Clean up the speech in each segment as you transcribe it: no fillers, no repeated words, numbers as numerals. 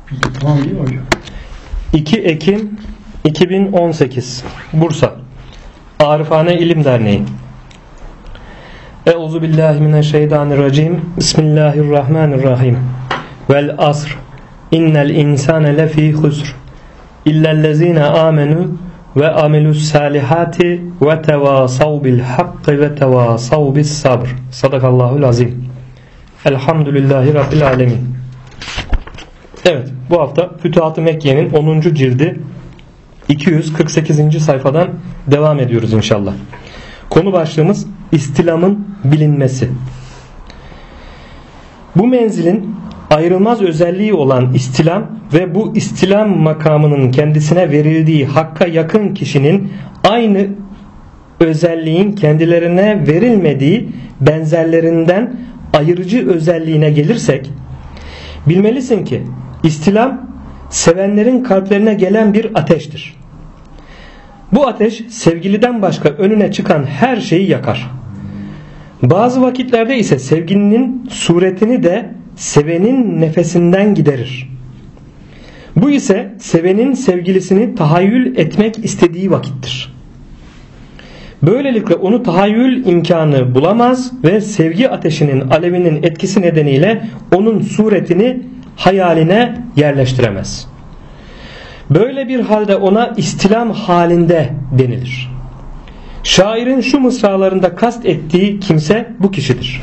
Tamam iyi hocam. 2 Ekim 2018 Bursa Arifane İlim Derneği. Euzubillahimineşşeytanirracim. Bismillahirrahmanirrahim. Vel asr. İnnel insane lefî husr. İllellezîne âmenû ve amilus salihati ve tevâsav bil hakkı ve tevâsav bis sabr. Sadakallahul azim. Elhamdülillahi Rabbil alemin. Evet, bu hafta Fütuhat-ı Mekke'nin 10. cildi 248. sayfadan devam ediyoruz inşallah. Konu başlığımız İstilamın bilinmesi. Bu menzilin ayrılmaz özelliği olan istilam ve bu istilam makamının kendisine verildiği hakka yakın kişinin aynı özelliğin kendilerine verilmediği benzerlerinden ayırıcı özelliğine gelirsek, bilmelisin ki İstilam sevenlerin kalplerine gelen bir ateştir. Bu ateş sevgiliden başka önüne çıkan her şeyi yakar. Bazı vakitlerde ise sevgilinin suretini de sevenin nefesinden giderir. Bu ise sevenin sevgilisini tahayyül etmek istediği vakittir. Böylelikle onu tahayyül imkanı bulamaz ve sevgi ateşinin alevinin etkisi nedeniyle onun suretini hayaline yerleştiremez. Böyle bir halde ona istilam halinde denilir. Şairin şu mısralarında kast ettiği kimse bu kişidir.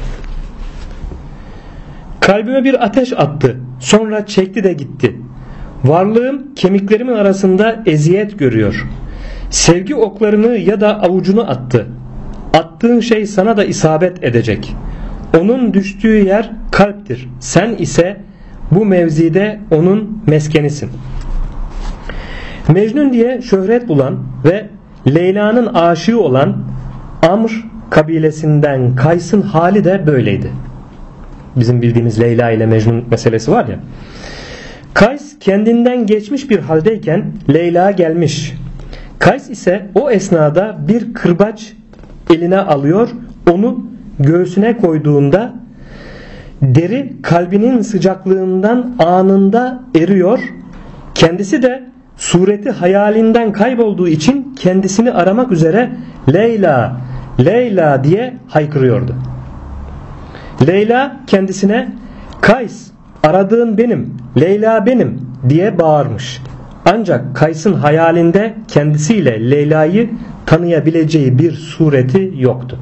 Kalbime bir ateş attı, sonra çekti de gitti. Varlığım kemiklerimin arasında eziyet görüyor. Sevgi oklarını ya da avucunu attı. Attığın şey sana da isabet edecek. Onun düştüğü yer kalptir. Sen ise bu mevzide onun meskenisin. Mecnun diye şöhret bulan ve Leyla'nın aşığı olan Amr kabilesinden Kays'ın hali de böyleydi. Bizim bildiğimiz Leyla ile Mecnun meselesi var ya. Kays kendinden geçmiş bir haldeyken Leyla gelmiş. Kays ise o esnada bir kırbaç eline alıyor, onu göğsüne koyduğunda deri kalbinin sıcaklığından anında eriyor. Kendisi de sureti hayalinden kaybolduğu için kendisini aramak üzere Leyla, Leyla diye haykırıyordu. Leyla kendisine Kays, aradığın benim, Leyla benim diye bağırmış. Ancak Kays'ın hayalinde kendisiyle Leyla'yı tanıyabileceği bir sureti yoktu.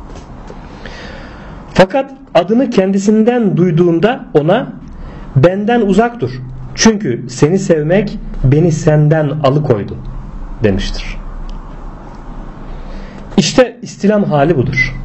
Fakat adını kendisinden duyduğunda ona benden uzak dur. Çünkü seni sevmek beni senden alıkoydu demiştir. İşte istilam hali budur.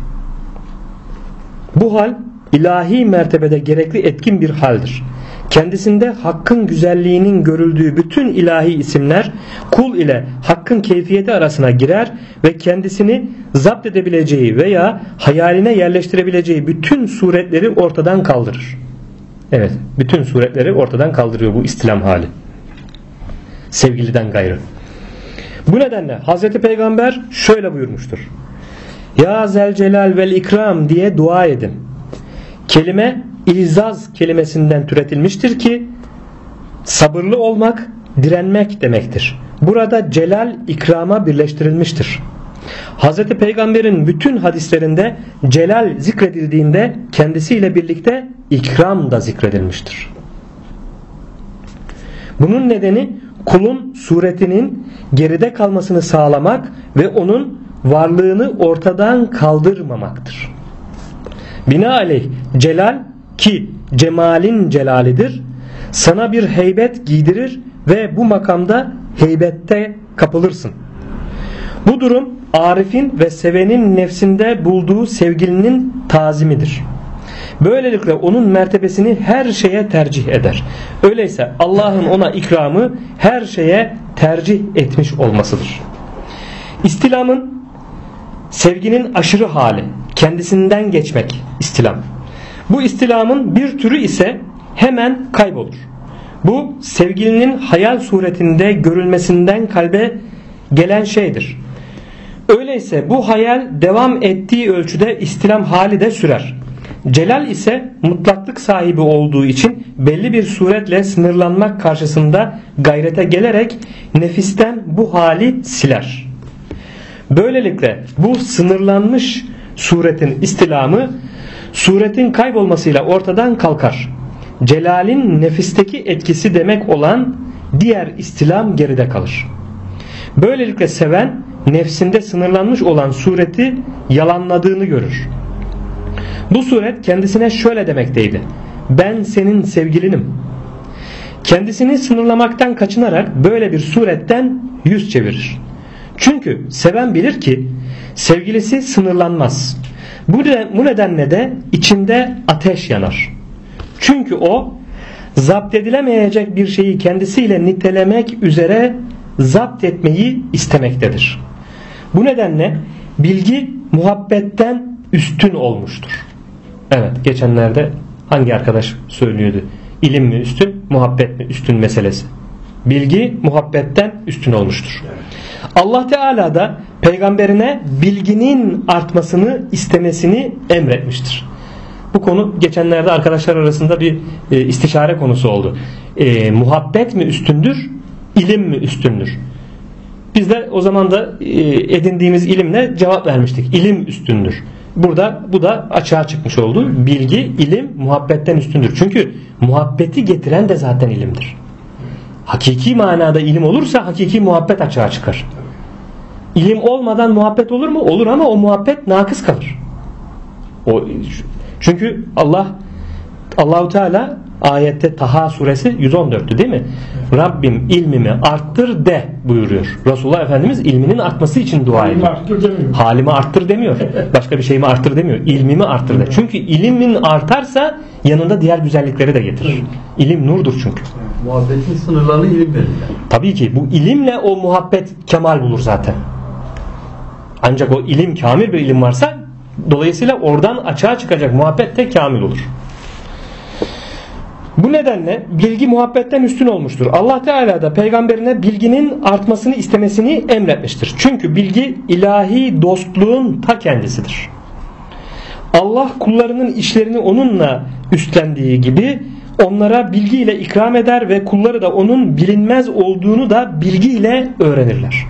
Bu hal ilahi mertebede gerekli etkin bir haldir. Kendisinde hakkın güzelliğinin görüldüğü bütün ilahi isimler kul ile hakkın keyfiyeti arasına girer ve kendisini zapt edebileceği veya hayaline yerleştirebileceği bütün suretleri ortadan kaldırır. Evet, bütün suretleri ortadan kaldırıyor bu istilam hali. Sevgiliden gayrı. Bu nedenle Hazreti Peygamber şöyle buyurmuştur. Ya Zelcelal vel İkram diye dua edin. Kelime İzaz kelimesinden türetilmiştir ki sabırlı olmak, direnmek demektir. Burada celal ikrama birleştirilmiştir. Hz. Peygamber'in bütün hadislerinde celal zikredildiğinde kendisiyle birlikte ikram da zikredilmiştir. Bunun nedeni kulun suretinin geride kalmasını sağlamak ve onun varlığını ortadan kaldırmamaktır. Binaenaleyh celal ki cemalin celalidir, sana bir heybet giydirir ve bu makamda heybette kapılırsın. Bu durum arifin ve sevenin nefsinde bulduğu sevgilinin tazimidir. Böylelikle onun mertebesini her şeye tercih eder. Öyleyse Allah'ın ona ikramı her şeye tercih etmiş olmasıdır. İstilamın sevginin aşırı hali, kendisinden geçmek istilam. Bu istilamın bir türü ise hemen kaybolur. Bu sevgilinin hayal suretinde görülmesinden kalbe gelen şeydir. Öyleyse bu hayal devam ettiği ölçüde istilam hali de sürer. Celal ise mutlaklık sahibi olduğu için belli bir suretle sınırlanmak karşısında gayrete gelerek nefisten bu hali siler. Böylelikle bu sınırlanmış suretin istilamı suretin kaybolmasıyla ortadan kalkar. Celalin nefisteki etkisi demek olan diğer istilam geride kalır. Böylelikle seven nefsinde sınırlanmış olan sureti yalanladığını görür. Bu suret kendisine şöyle demekteydi: ben senin sevgilinim. Kendisini sınırlamaktan kaçınarak böyle bir suretten yüz çevirir. Çünkü seven bilir ki sevgilisi sınırlanmaz. Bu nedenle de içinde ateş yanar. Çünkü o zapt edilemeyecek bir şeyi kendisiyle nitelemek üzere zapt etmeyi istemektedir. Bu nedenle bilgi muhabbetten üstün olmuştur. Evet, geçenlerde hangi arkadaş söylüyordu? İlim mi üstün, muhabbet mi üstün meselesi. Bilgi muhabbetten üstün olmuştur. Allah Teala da peygamberine bilginin artmasını istemesini emretmiştir. Bu konu geçenlerde arkadaşlar arasında bir istişare konusu oldu. Muhabbet mi üstündür, ilim mi üstündür? Biz de o zaman da edindiğimiz ilimle cevap vermiştik. İlim üstündür. Burada bu da açığa çıkmış oldu. Bilgi, ilim muhabbetten üstündür. Çünkü muhabbeti getiren de zaten ilimdir. Hakiki manada ilim olursa hakiki muhabbet açığa çıkar. İlim olmadan muhabbet olur mu? Olur ama o muhabbet nakıs kalır. Çünkü Allahu Teala ayette Taha suresi 114'tü değil mi? Rabbim ilmimi arttır de buyuruyor. Resulullah Efendimiz ilminin artması için dua ediyor. Halimi arttır demiyor. Başka bir şeyimi arttır demiyor. İlmimi arttır de. Çünkü ilimin artarsa yanında diğer güzellikleri de getirir. İlim nurdur çünkü. Muhabbetin sınırlarını ilim verir. Tabii ki bu ilimle o muhabbet kemal bulur zaten. Ancak o ilim kamil bir ilim varsa dolayısıyla oradan açığa çıkacak muhabbet de kamil olur. Bu nedenle bilgi muhabbetten üstün olmuştur. Allah Teala da peygamberine bilginin artmasını istemesini emretmiştir. Çünkü bilgi ilahi dostluğun ta kendisidir. Allah kullarının işlerini onunla üstlendiği gibi onlara bilgiyle ikram eder ve kulları da onun bilinmez olduğunu da bilgiyle öğrenirler.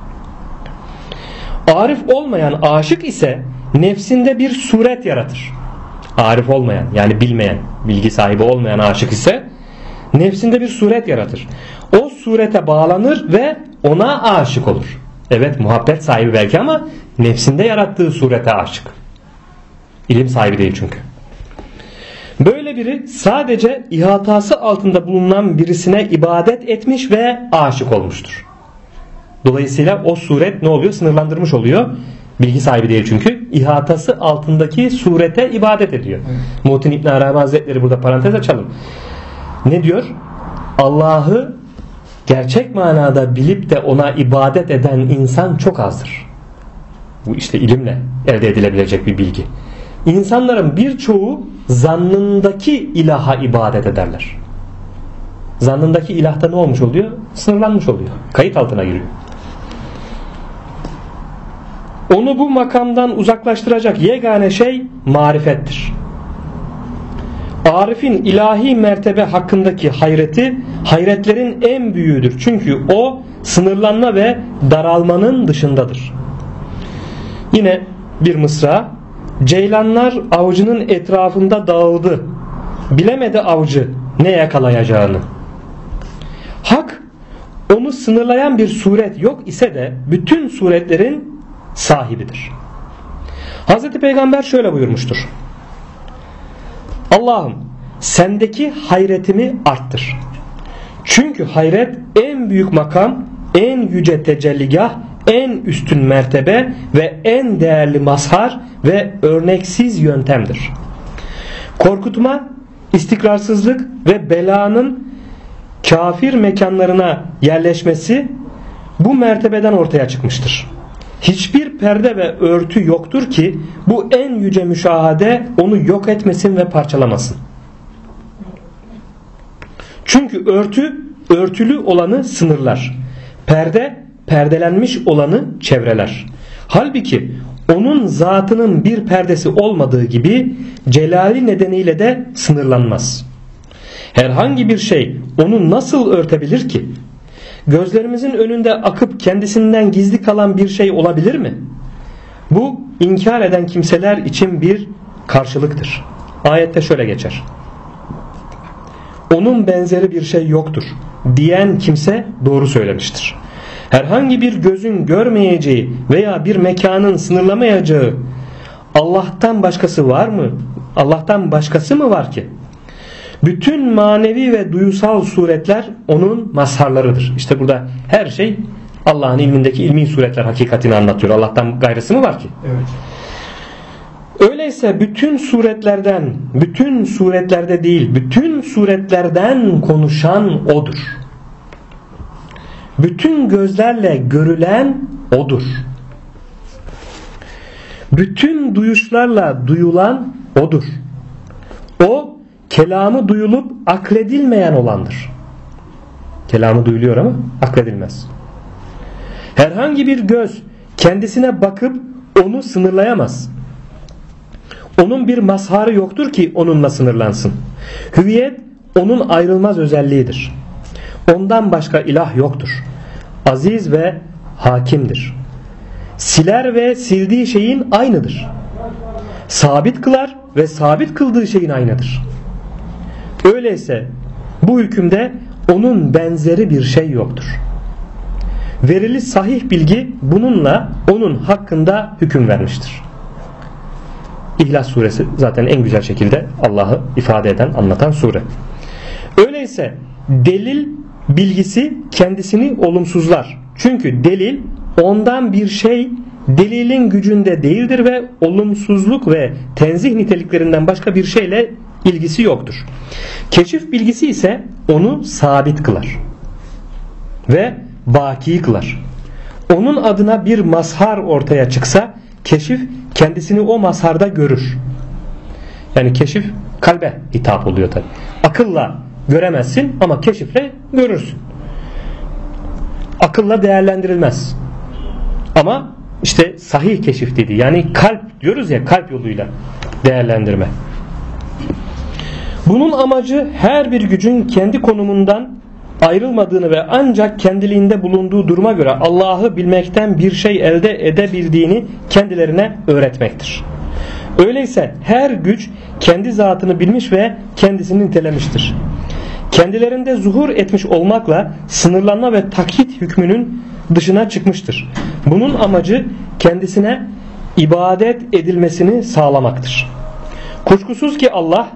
Arif olmayan aşık ise nefsinde bir suret yaratır. Arif olmayan, yani bilmeyen, bilgi sahibi olmayan aşık ise nefsinde bir suret yaratır. O surete bağlanır ve ona aşık olur. Evet, muhabbet sahibi belki ama nefsinde yarattığı surete aşık. İlim sahibi değil çünkü. Böyle biri sadece ihatası altında bulunan birisine ibadet etmiş ve aşık olmuştur. Dolayısıyla o suret ne oluyor? Sınırlandırmış oluyor. Bilgi sahibi değil çünkü. İhatası altındaki surete ibadet ediyor. Muhittin İbn Arabi Hazretleri burada parantez açalım. Ne diyor? Allah'ı gerçek manada bilip de ona ibadet eden insan çok azdır. Bu işte ilimle elde edilebilecek bir bilgi. İnsanların birçoğu zannındaki ilaha ibadet ederler. Zannındaki ilahta ne olmuş oluyor? Sınırlanmış oluyor. Kayıt altına giriyor. Onu bu makamdan uzaklaştıracak yegane şey marifettir. Arif'in ilahi mertebe hakkındaki hayreti hayretlerin en büyüğüdür. Çünkü o sınırlanma ve daralmanın dışındadır. Yine bir mısra: ceylanlar avcının etrafında dağıldı. Bilemedi avcı ne yakalayacağını. Hak onu sınırlayan bir suret yok ise de bütün suretlerin sahibidir. Hazreti Peygamber şöyle buyurmuştur: Allah'ım sendeki hayretimi arttır. Çünkü hayret en büyük makam, en yüce tecelligah, en üstün mertebe ve en değerli mazhar ve örneksiz yöntemdir. Korkutma, istikrarsızlık ve belanın kafir mekanlarına yerleşmesi bu mertebeden ortaya çıkmıştır. Hiçbir perde ve örtü yoktur ki bu en yüce müşahede onu yok etmesin ve parçalamasın. Çünkü örtü örtülü olanı sınırlar. Perde perdelenmiş olanı çevreler. Halbuki onun zatının bir perdesi olmadığı gibi celali nedeniyle de sınırlanmaz. Herhangi bir şey onu nasıl örtebilir ki? Gözlerimizin önünde akıp kendisinden gizli kalan bir şey olabilir mi? Bu inkar eden kimseler için bir karşılıktır. Ayette şöyle geçer: onun benzeri bir şey yoktur diyen kimse doğru söylemiştir. Herhangi bir gözün görmeyeceği veya bir mekanın sınırlamayacağı Allah'tan başkası var mı? Allah'tan başkası mı var ki? Bütün manevi ve duyusal suretler onun mazharlarıdır. İşte burada her şey Allah'ın ilmindeki ilmi suretler hakikatini anlatıyor. Allah'tan gayrısı mı var ki? Evet. Öyleyse bütün suretlerde değil, bütün suretlerden konuşan O'dur. Bütün gözlerle görülen O'dur. Bütün duyuşlarla duyulan O'dur. O, kelamı duyulup akledilmeyen olandır. Kelamı duyuluyor ama akledilmez. Herhangi bir göz kendisine bakıp onu sınırlayamaz. Onun bir mazharı yoktur ki onunla sınırlansın. Hüviyet onun ayrılmaz özelliğidir. Ondan başka ilah yoktur. Aziz ve hakimdir. Siler ve sildiği şeyin aynıdır. Sabit kılar ve sabit kıldığı şeyin aynıdır. Öyleyse bu hükümde onun benzeri bir şey yoktur. Verili sahih bilgi bununla onun hakkında hüküm vermiştir. İhlas suresi zaten en güzel şekilde Allah'ı ifade eden, anlatan sure. Öyleyse delil bilgisi kendisini olumsuzlar. Çünkü delil ondan bir şey delilin gücünde değildir ve olumsuzluk ve tenzih niteliklerinden başka bir şeyle ilgisi yoktur. Keşif bilgisi ise onu sabit kılar ve baki kılar. Onun adına bir mazhar ortaya çıksa keşif kendisini o mazharda görür. Yani keşif kalbe hitap oluyor tabi. Akılla göremezsin ama keşifle görürsün. Akılla değerlendirilmez. Ama işte sahih keşif dedi. Yani kalp diyoruz ya, kalp yoluyla değerlendirme. Bunun amacı her bir gücün kendi konumundan ayrılmadığını ve ancak kendiliğinde bulunduğu duruma göre Allah'ı bilmekten bir şey elde edebildiğini kendilerine öğretmektir. Öyleyse her güç kendi zatını bilmiş ve kendisini nitelemiştir. Kendilerinde zuhur etmiş olmakla sınırlanma ve takyit hükmünün dışına çıkmıştır. Bunun amacı kendisine ibadet edilmesini sağlamaktır. Kuşkusuz ki Allah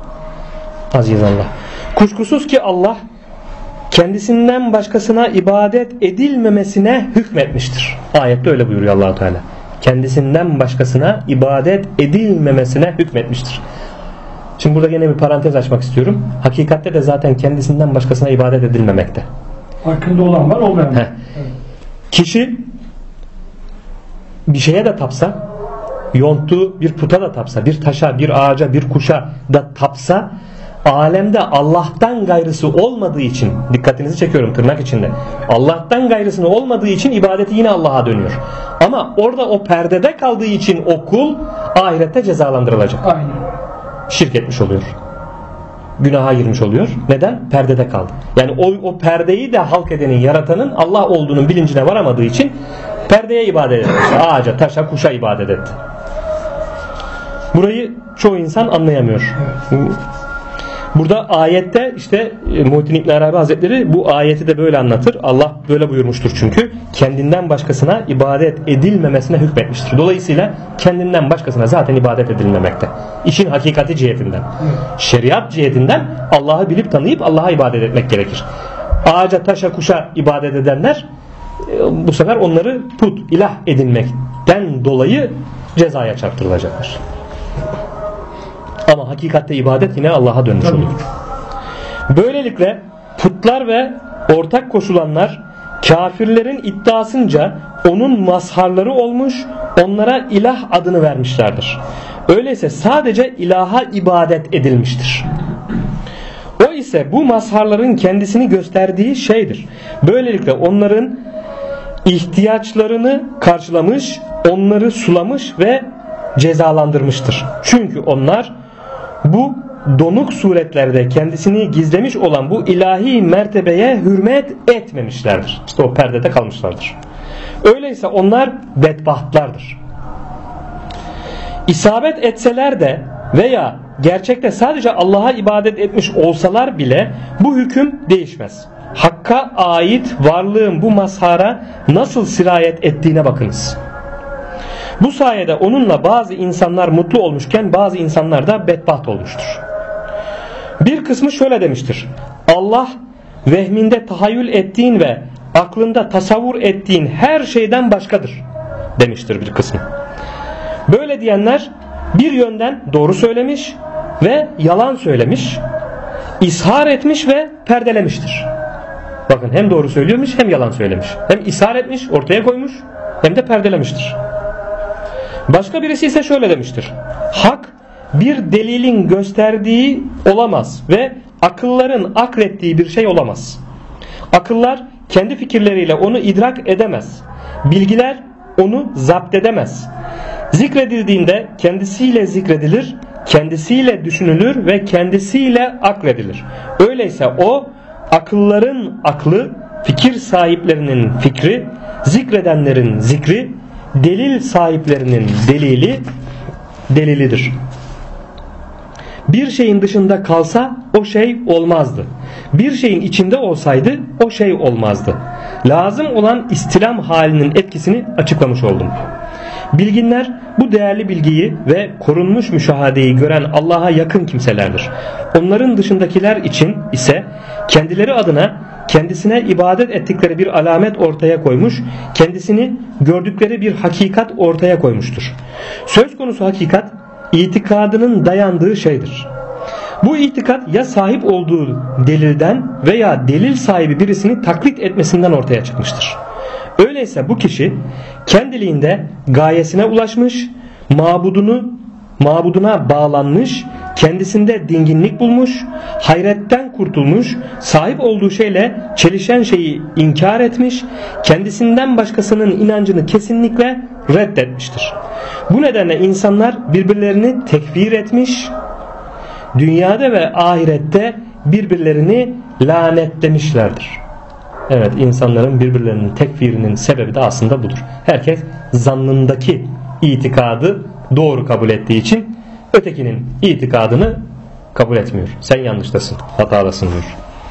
kendisinden başkasına ibadet edilmemesine hükmetmiştir. Ayette öyle buyuruyor Allah-u Teala. Kendisinden başkasına ibadet edilmemesine hükmetmiştir. Şimdi burada yine bir parantez açmak istiyorum. Hakikatte de zaten kendisinden başkasına ibadet edilmemekte. Hakkında olan var, olmayan var. Evet. Kişi bir şeye de tapsa, yonttuğu bir puta da tapsa, bir taşa, bir ağaca, bir kuşa da tapsa, alemde Allah'tan gayrısı olmadığı için, dikkatinizi çekiyorum tırnak içinde, Allah'tan gayrısının olmadığı için ibadeti yine Allah'a dönüyor. Ama orada o perdede kaldığı için o kul ahirette cezalandırılacak. Aynen. Şirk etmiş oluyor. Günaha girmiş oluyor. Neden? Perdede kaldı. Yani o perdeyi de halk edenin, yaratanın Allah olduğunun bilincine varamadığı için perdeye ibadet etti. Ağaca, taşa, kuşa ibadet etti. Burayı çoğu insan anlayamıyor. Evet. Burada ayette işte Muhittin İbn Arabi Hazretleri bu ayeti de böyle anlatır. Allah böyle buyurmuştur çünkü. Kendinden başkasına ibadet edilmemesine hükmetmiştir. Dolayısıyla kendinden başkasına zaten ibadet edilmemekte. İşin hakikati cihetinden. Şeriat cihetinden Allah'ı bilip tanıyıp Allah'a ibadet etmek gerekir. Ağaca, taşa, kuşa ibadet edenler bu sefer onları put, ilah edinmekten dolayı cezaya çarptırılacaklar. Ama hakikatte ibadet yine Allah'a dönmüş oluyor. Böylelikle putlar ve ortak koşulanlar kafirlerin iddiasınca onun mazharları olmuş, onlara ilah adını vermişlerdir. Öyleyse sadece ilaha ibadet edilmiştir. O ise bu mazharların kendisini gösterdiği şeydir. Böylelikle onların ihtiyaçlarını karşılamış, onları sulamış ve cezalandırmıştır. Çünkü onlar bu donuk suretlerde kendisini gizlemiş olan bu ilahi mertebeye hürmet etmemişlerdir. İşte o perdede kalmışlardır. Öyleyse onlar bedbahtlardır. İsabet etseler de veya gerçekte sadece Allah'a ibadet etmiş olsalar bile bu hüküm değişmez. Hakka ait varlığın bu mazhara nasıl sirayet ettiğine bakınız. Bu sayede onunla bazı insanlar mutlu olmuşken bazı insanlar da bedbaht olmuştur. Bir kısmı şöyle demiştir: Allah vehminde tahayyül ettiğin ve aklında tasavvur ettiğin her şeyden başkadır demiştir bir kısmı. Böyle diyenler bir yönden doğru söylemiş ve yalan söylemiş, ishar etmiş ve perdelemiştir. Bakın, hem doğru söylüyormuş hem yalan söylemiş. Hem ishar etmiş, ortaya koymuş, hem de perdelemiştir. Başka birisi ise şöyle demiştir: hak bir delilin gösterdiği olamaz ve akılların aklettiği bir şey olamaz. Akıllar kendi fikirleriyle onu idrak edemez. Bilgiler onu zapt edemez. Zikredildiğinde kendisiyle zikredilir, kendisiyle düşünülür ve kendisiyle akledilir. Öyleyse o akılların aklı, fikir sahiplerinin fikri, zikredenlerin zikri, delil sahiplerinin delilidir. Bir şeyin dışında kalsa o şey olmazdı. Bir şeyin içinde olsaydı o şey olmazdı. Lazım olan istilam halinin etkisini açıklamış oldum. Bilginler bu değerli bilgiyi ve korunmuş müşahadeyi gören Allah'a yakın kimselerdir. Onların dışındakiler için ise kendileri adına kendisine ibadet ettikleri bir alamet ortaya koymuş, kendisini gördükleri bir hakikat ortaya koymuştur. Söz konusu hakikat itikadının dayandığı şeydir. Bu itikat ya sahip olduğu delilden veya delil sahibi birisini taklit etmesinden ortaya çıkmıştır. Öyleyse bu kişi kendiliğinde gayesine ulaşmış, mabuduna bağlanmış, kendisinde dinginlik bulmuş, hayretten kurtulmuş, sahip olduğu şeyle çelişen şeyi inkar etmiş, kendisinden başkasının inancını kesinlikle reddetmiştir. Bu nedenle insanlar birbirlerini tekfir etmiş, dünyada ve ahirette birbirlerini lanetlemişlerdir. Evet, insanların birbirlerinin tekfirinin sebebi de aslında budur. Herkes zannındaki itikadı doğru kabul ettiği için ötekinin itikadını kabul etmiyor. Sen yanlıştasın, hatalısın diyor.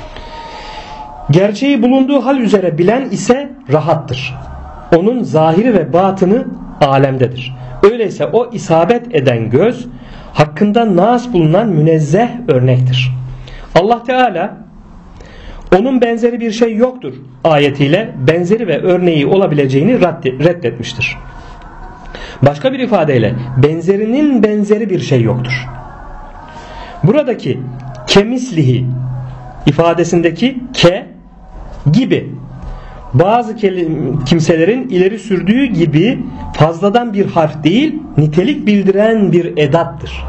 Gerçeği bulunduğu hal üzere bilen ise rahattır. Onun zahiri ve batını alemdedir. Öyleyse o isabet eden göz hakkında nas bulunan münezzeh örnektir. Allah Teala onun benzeri bir şey yoktur ayetiyle benzeri ve örneği olabileceğini reddetmiştir. Başka bir ifadeyle benzerinin benzeri bir şey yoktur. Buradaki kemislihi ifadesindeki ke gibi bazı kimselerin ileri sürdüğü gibi fazladan bir harf değil, nitelik bildiren bir edattır.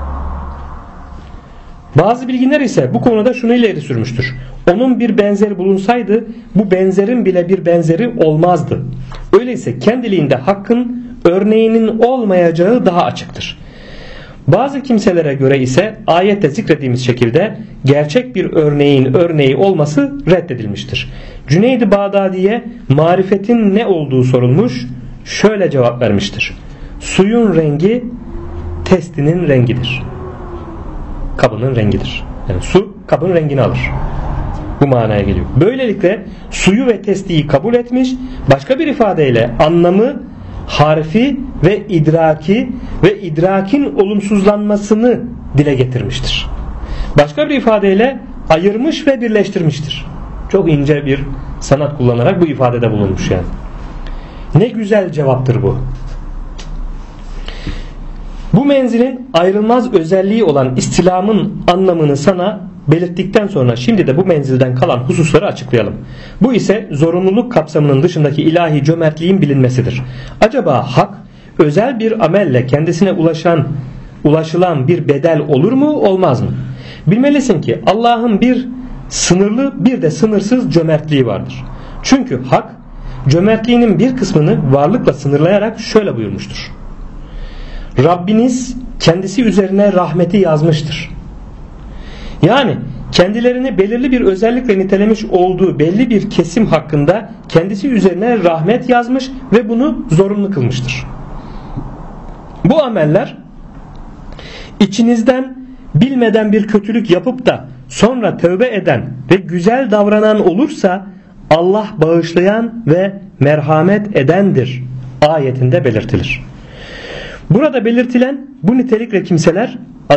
Bazı bilginler ise bu konuda şunu ileri sürmüştür: onun bir benzeri bulunsaydı bu benzerin bile bir benzeri olmazdı. Öyleyse kendiliğinde hakkın örneğinin olmayacağı daha açıktır. Bazı kimselere göre ise ayette zikrediğimiz şekilde gerçek bir örneğin örneği olması reddedilmiştir. Cüneyd-i Bağdadi'ye marifetin ne olduğu sorulmuş, şöyle cevap vermiştir: suyun rengi testinin rengidir. Kabının rengidir. Yani su kabın rengini alır. Bu manaya geliyor. Böylelikle suyu ve testiyi kabul etmiş, başka bir ifadeyle anlamı, harfi ve idraki ve idrakin olumsuzlanmasını dile getirmiştir. Başka bir ifadeyle ayırmış ve birleştirmiştir. Çok ince bir sanat kullanarak bu ifadede bulunmuş yani. Ne güzel cevaptır bu. Bu menzilin ayrılmaz özelliği olan istilamın anlamını sana belirttikten sonra şimdi de bu menzilden kalan hususları açıklayalım. Bu ise zorunluluk kapsamının dışındaki ilahi cömertliğin bilinmesidir. Acaba hak özel bir amelle kendisine ulaşılan bir bedel olur mu, olmaz mı? Bilmelisin ki Allah'ın bir sınırlı bir de sınırsız cömertliği vardır. Çünkü hak cömertliğinin bir kısmını varlıkla sınırlayarak şöyle buyurmuştur: Rabbiniz kendisi üzerine rahmeti yazmıştır. Yani kendilerini belirli bir özellikle nitelemiş olduğu belli bir kesim hakkında kendisi üzerine rahmet yazmış ve bunu zorunlu kılmıştır. Bu ameller içinizden bilmeden bir kötülük yapıp da sonra tövbe eden ve güzel davranan olursa Allah bağışlayan ve merhamet edendir ayetinde belirtilir. Burada belirtilen bu nitelikle kimseler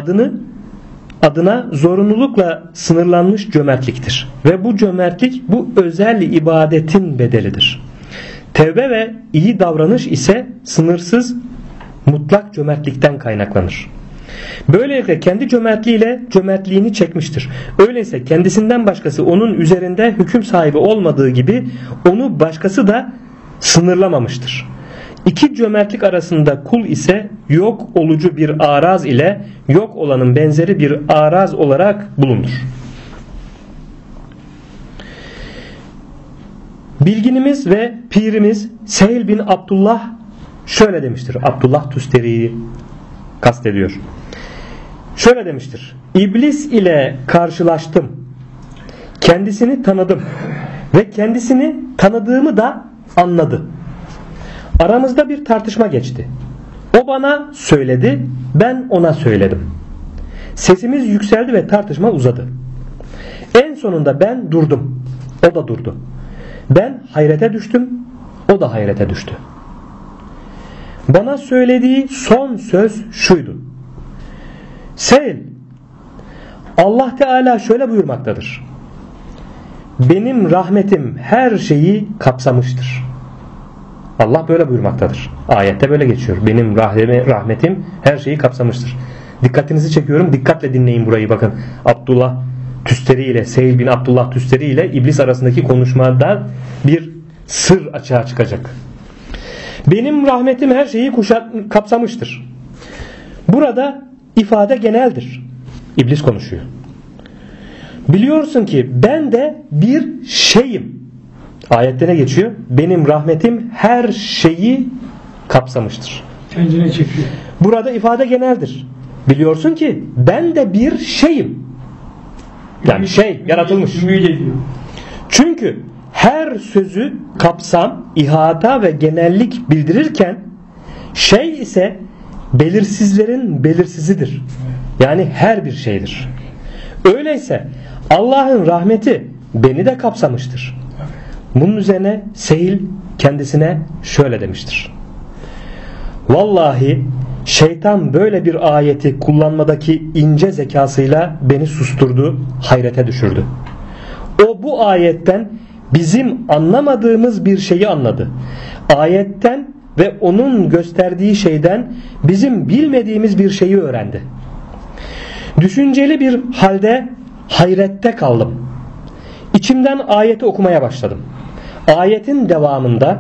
adına zorunlulukla sınırlanmış cömertliktir. Ve bu cömertlik bu özel ibadetin bedelidir. Tevbe ve iyi davranış ise sınırsız mutlak cömertlikten kaynaklanır. Böylelikle kendi cömertliğini çekmiştir. Öyleyse kendisinden başkası onun üzerinde hüküm sahibi olmadığı gibi onu başkası da sınırlamamıştır. İki cömertlik arasında kul ise yok olucu bir araz ile yok olanın benzeri bir araz olarak bulunur. Bilginimiz ve pirimiz Sehil bin Abdullah şöyle demiştir. Abdullah Tustari'yi kastediyor. Şöyle demiştir: İblis ile karşılaştım. Kendisini tanıdım ve kendisini tanıdığımı da anladı. Aramızda bir tartışma geçti. O bana söyledi, ben ona söyledim. Sesimiz yükseldi ve tartışma uzadı. En sonunda ben durdum, o da durdu. Ben hayrete düştüm, o da hayrete düştü. Bana söylediği son söz şuydu: Seyl, Allah Teala şöyle buyurmaktadır: benim rahmetim her şeyi kapsamıştır. Allah böyle buyurmaktadır. Ayette böyle geçiyor. Benim rahmetim her şeyi kapsamıştır. Dikkatinizi çekiyorum. Dikkatle dinleyin burayı, bakın. Abdullah Tüsteri ile Sehil bin Abdullah Tüsteri ile İblis arasındaki konuşmada bir sır açığa çıkacak. Benim rahmetim her şeyi kapsamıştır. Burada ifade geneldir. İblis konuşuyor. Biliyorsun ki ben de bir şeyim. Ayette ne geçiyor? Benim rahmetim her şeyi kapsamıştır. Kendine çekiyor. Burada ifade geneldir. Biliyorsun ki ben de bir şeyim. Yani şey, yaratılmış. Çünkü her sözü kapsam, ihata ve genellik bildirirken şey ise belirsizlerin belirsizidir. Yani her bir şeydir. Öyleyse Allah'ın rahmeti beni de kapsamıştır. Bunun üzerine Sehil kendisine şöyle demiştir: vallahi şeytan böyle bir ayeti kullanmadaki ince zekasıyla beni susturdu, hayrete düşürdü. O bu ayetten bizim anlamadığımız bir şeyi anladı. Ayetten ve onun gösterdiği şeyden bizim bilmediğimiz bir şeyi öğrendi. Düşünceli bir halde hayrette kaldım. İçimden ayeti okumaya başladım. Ayetin devamında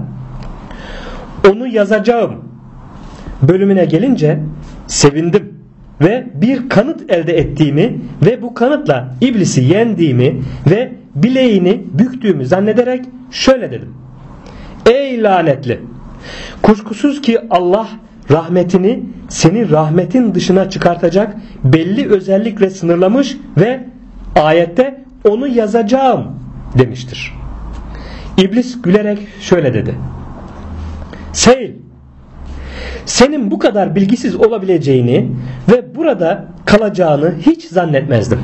onu yazacağım bölümüne gelince sevindim ve bir kanıt elde ettiğimi ve bu kanıtla iblisi yendiğimi ve bileğini büktüğümü zannederek şöyle dedim: ey lanetli! Kuşkusuz ki Allah rahmetini seni rahmetin dışına çıkartacak belli özellikle sınırlamış ve ayette onu yazacağım demiştir. İblis gülerek şöyle dedi: Seyl, senin bu kadar bilgisiz olabileceğini ve burada kalacağını hiç zannetmezdim.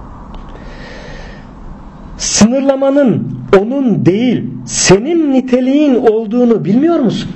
Sınırlamanın onun değil senin niteliğin olduğunu bilmiyor musun?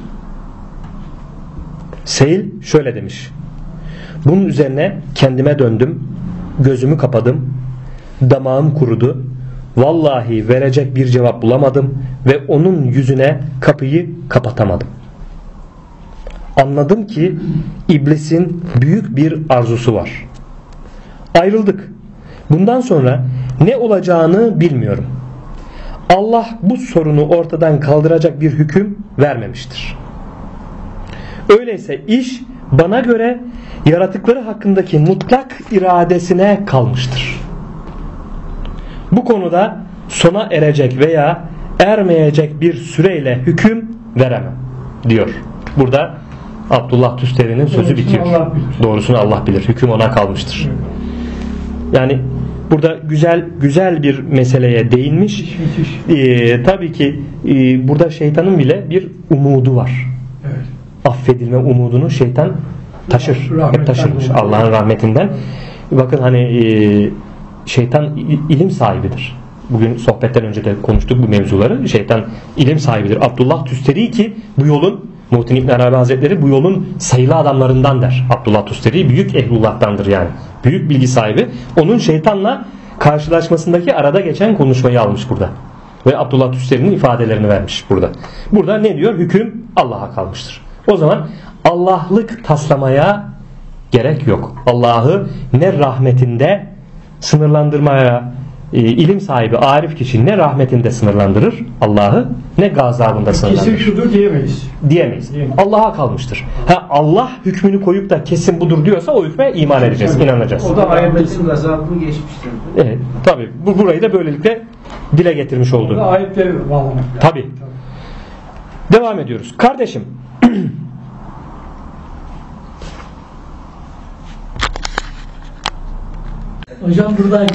Seyl şöyle demiş: bunun üzerine kendime döndüm, gözümü kapadım, damağım kurudu. Vallahi verecek bir cevap bulamadım ve onun yüzüne kapıyı kapatamadım. Anladım ki iblisin büyük bir arzusu var. Ayrıldık. Bundan sonra ne olacağını bilmiyorum. Allah bu sorunu ortadan kaldıracak bir hüküm vermemiştir. Öyleyse iş bana göre yaratıkları hakkındaki mutlak iradesine kalmıştır. Bu konuda sona erecek veya ermeyecek bir süreyle hüküm veremem diyor. Burada Abdullah Tüsteri'nin sözü bitiyor. Doğrusunu Allah bilir. Hüküm ona kalmıştır. Yani burada güzel bir meseleye değinmiş. Tabii ki burada şeytanın bile bir umudu var. Evet. Affedilme umudunu şeytan taşır. Hep taşırmış Allah'ın rahmetinden. Bakın hani şeytan ilim sahibidir. Bugün sohbetten önce de konuştuk bu mevzuları. Şeytan ilim sahibidir. Abdullah Tüsteri ki bu yolun, Muhittin İbn Arabi Hazretleri bu yolun sayılı adamlarından der. Abdullah Tüsteri büyük ehlullah'tandır yani. Büyük bilgi sahibi. Onun şeytanla karşılaşmasındaki arada geçen konuşmayı almış burada. Ve Abdullah Tüsteri'nin ifadelerini vermiş burada. Burada ne diyor? Hüküm Allah'a kalmıştır. O zaman Allah'lık taslamaya gerek yok. Allah'ı ne rahmetinde sınırlandırmaya ilim sahibi arif kişi ne rahmetinde sınırlandırır Allah'ı, ne gazabında sınırlandırır. Kesin şudur diyemeyiz. Diyemeyiz. Allah'a kalmıştır. Allah hükmünü koyup da kesin budur diyorsa o hükme iman edeceğiz, inanacağız. O da ayetin gazabını geçmiştir. Evet, tabii. Burayı da böylelikle dile getirmiş oldu. O da ayetleri bağlamak. Tabii. Devam ediyoruz. Kardeşim, Hocam buradaydı.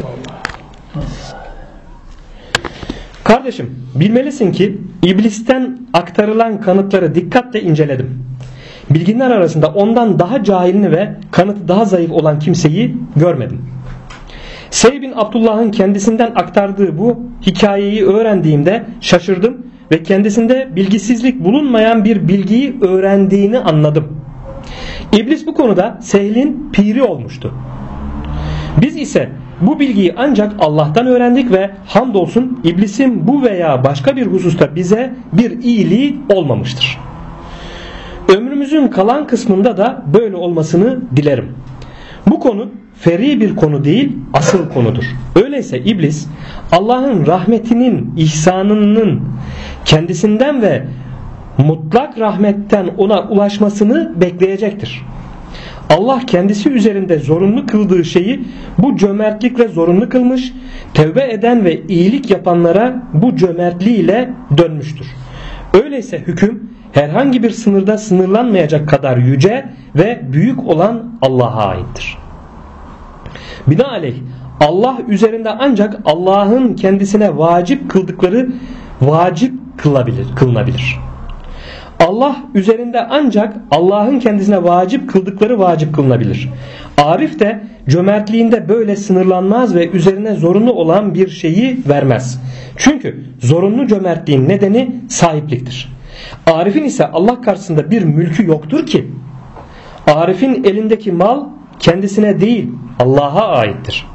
Kardeşim, bilmelisin ki iblisten aktarılan kanıtları dikkatle inceledim. Bilginler arasında ondan daha cahilini ve kanıtı daha zayıf olan kimseyi görmedim. Seyyid bin Abdullah'ın kendisinden aktardığı bu hikayeyi öğrendiğimde şaşırdım ve kendisinde bilgisizlik bulunmayan bir bilgiyi öğrendiğini anladım. İblis bu konuda Sehl'in piri olmuştu. Biz ise bu bilgiyi ancak Allah'tan öğrendik ve hamdolsun iblisin bu veya başka bir hususta bize bir iyiliği olmamıştır. Ömrümüzün kalan kısmında da böyle olmasını dilerim. Bu konu feri bir konu değil, asıl konudur. Öyleyse iblis Allah'ın rahmetinin, ihsanının kendisinden ve mutlak rahmetten ona ulaşmasını bekleyecektir. Allah kendisi üzerinde zorunlu kıldığı şeyi bu cömertlikle zorunlu kılmış, tevbe eden ve iyilik yapanlara bu cömertliğiyle dönmüştür. Öyleyse hüküm herhangi bir sınırda sınırlanmayacak kadar yüce ve büyük olan Allah'a aittir. Binaenaleyh Allah üzerinde ancak Allah'ın kendisine vacip kıldıkları vacip kılınabilir. Allah üzerinde ancak Allah'ın kendisine vacip kıldıkları vacip kılınabilir. Arif de cömertliğinde böyle sınırlanmaz ve üzerine zorunlu olan bir şeyi vermez. Çünkü zorunlu cömertliğin nedeni sahipliktir. Arif'in ise Allah karşısında bir mülkü yoktur ki. Arif'in elindeki mal kendisine değil Allah'a aittir.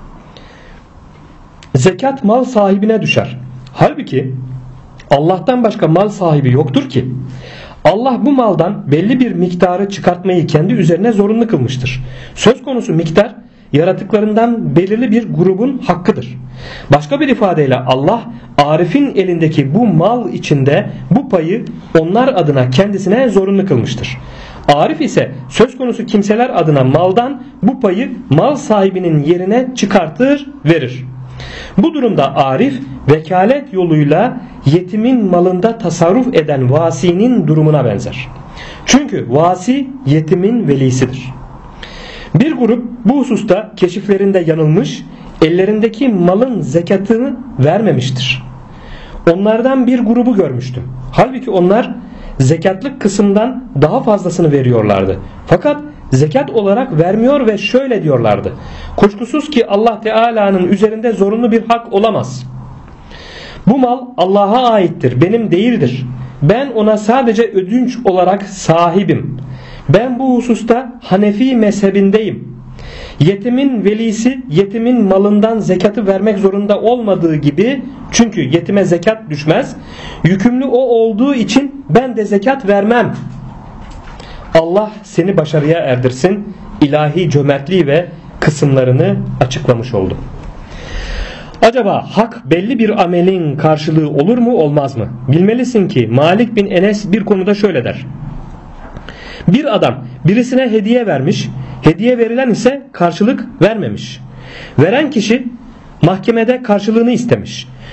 Zekat mal sahibine düşer. Halbuki Allah'tan başka mal sahibi yoktur ki. Allah bu maldan belli bir miktarı çıkartmayı kendi üzerine zorunlu kılmıştır. Söz konusu miktar yaratıklarından belirli bir grubun hakkıdır. Başka bir ifadeyle Allah Arif'in elindeki bu mal içinde bu payı onlar adına kendisine zorunlu kılmıştır. Arif ise söz konusu kimseler adına maldan bu payı mal sahibinin yerine çıkartır, verir. Bu durumda arif vekalet yoluyla yetimin malında tasarruf eden vasinin durumuna benzer. Çünkü vasi yetimin velisidir. Bir grup bu hususta keşiflerinde yanılmış, ellerindeki malın zekatını vermemiştir. Onlardan bir grubu görmüştüm. Halbuki onlar zekatlık kısımdan daha fazlasını veriyorlardı. Fakat zekat olarak vermiyor ve şöyle diyorlardı: kuşkusuz ki Allah Teala'nın üzerinde zorunlu bir hak olamaz. Bu mal Allah'a aittir, benim değildir. Ben ona sadece ödünç olarak sahibim. Ben bu hususta Hanefi mezhebindeyim. Yetimin velisi yetimin malından zekatı vermek zorunda olmadığı gibi, çünkü yetime zekat düşmez, yükümlü o olduğu için ben de zekat vermem. Allah seni başarıya erdirsin. İlahi cömertliği ve kısımlarını açıklamış oldu. Acaba hak belli bir amelin karşılığı olur mu olmaz mı? Bilmelisin ki Malik bin Enes bir konuda şöyle der: bir adam birisine hediye vermiş, hediye verilen ise karşılık vermemiş. Veren kişi mahkemede karşılığını istemiş.